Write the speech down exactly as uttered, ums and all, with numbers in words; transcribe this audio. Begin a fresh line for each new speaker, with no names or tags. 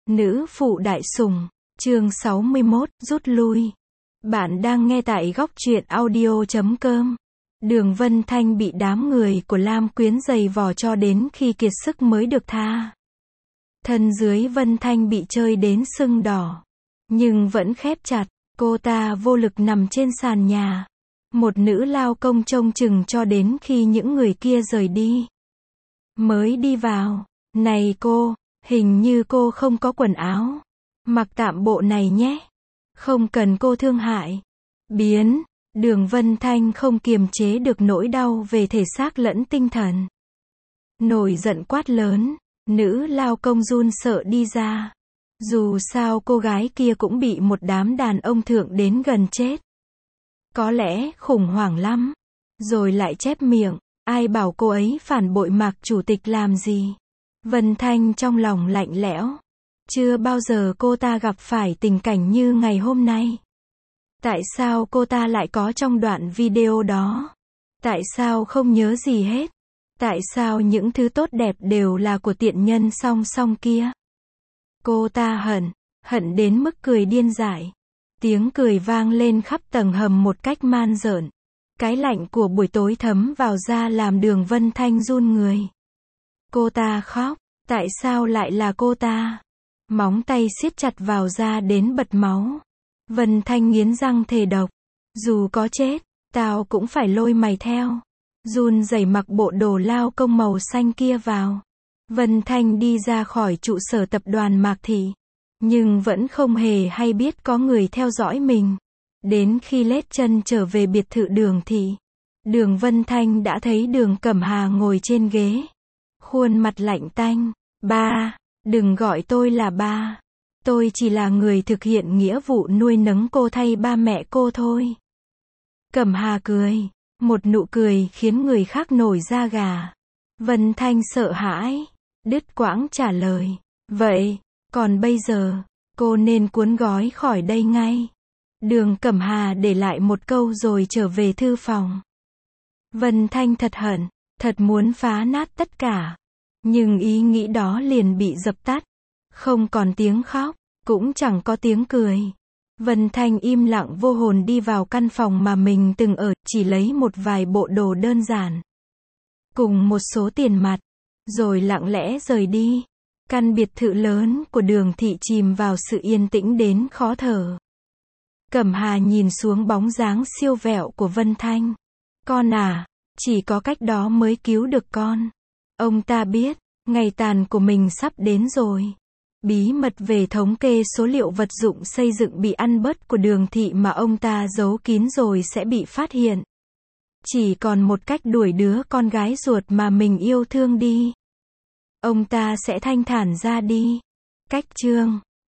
Nữ phụ đại sủng, chương sáu mươi mốt, rút lui. Bạn đang nghe tại góc truyện audio chấm com. Đường Vân Thanh bị đám người của Lam Quyến giày vò cho đến khi kiệt sức mới được tha. Thân dưới Vân Thanh bị chơi đến sưng đỏ, nhưng vẫn khép chặt, cô ta vô lực nằm trên sàn nhà. Một nữ lao công trông chừng cho đến khi những người kia rời đi. Mới đi vào, này cô, hình như cô không có quần áo. Mặc tạm bộ này nhé. Không cần cô thương hại. Biến, Đường Vân Thanh không kiềm chế được nỗi đau về thể xác lẫn tinh thần. Nổi giận quát lớn, nữ lao công run sợ đi ra. Dù sao cô gái kia cũng bị một đám đàn ông thượng đến gần chết. Có lẽ khủng hoảng lắm. Rồi lại chép miệng, ai bảo cô ấy phản bội Mạc chủ tịch làm gì. Vân Thanh trong lòng lạnh lẽo. Chưa bao giờ cô ta gặp phải tình cảnh như ngày hôm nay. Tại sao cô ta lại có trong đoạn video đó? Tại sao không nhớ gì hết? Tại sao những thứ tốt đẹp đều là của tiện nhân song song kia? Cô ta hận, hận đến mức cười điên dại. Tiếng cười vang lên khắp tầng hầm một cách man rợn. Cái lạnh của buổi tối thấm vào da làm Đường Vân Thanh run người. Cô ta khóc, tại sao lại là cô ta? Móng tay siết chặt vào da đến bật máu. Vân Thanh nghiến răng thề độc. Dù có chết, tao cũng phải lôi mày theo. Run rẩy mặc bộ đồ lao công màu xanh kia vào. Vân Thanh đi ra khỏi trụ sở tập đoàn Mạc Thị. Nhưng vẫn không hề hay biết có người theo dõi mình. Đến khi lết chân trở về biệt thự Đường Thị, Đường Vân Thanh đã thấy Đường Cẩm Hà ngồi trên ghế. Khuôn mặt lạnh tanh. Ba, đừng gọi tôi là ba. Tôi chỉ là người thực hiện nghĩa vụ nuôi nấng cô thay ba mẹ cô thôi. Cẩm Hà cười. Một nụ cười khiến người khác nổi da gà. Vân Thanh sợ hãi. Đứt quãng trả lời. Vậy, còn bây giờ, cô nên cuốn gói khỏi đây ngay. Đường Cẩm Hà để lại một câu rồi trở về thư phòng. Vân Thanh thật hận, thật muốn phá nát tất cả. Nhưng ý nghĩ đó liền bị dập tắt. Không còn tiếng khóc, cũng chẳng có tiếng cười. Vân Thanh im lặng vô hồn đi vào căn phòng mà mình từng ở, chỉ lấy một vài bộ đồ đơn giản. Cùng một số tiền mặt, rồi lặng lẽ rời đi. Căn biệt thự lớn của Đường Thị chìm vào sự yên tĩnh đến khó thở. Cẩm Hà nhìn xuống bóng dáng siêu vẹo của Vân Thanh. Con à, chỉ có cách đó mới cứu được con. Ông ta biết, ngày tàn của mình sắp đến rồi. Bí mật về thống kê số liệu vật dụng xây dựng bị ăn bớt của Đường Thị mà ông ta giấu kín rồi sẽ bị phát hiện. Chỉ còn một cách đuổi đứa con gái ruột mà mình yêu thương đi. Ông ta sẽ thanh thản ra đi. Cách chương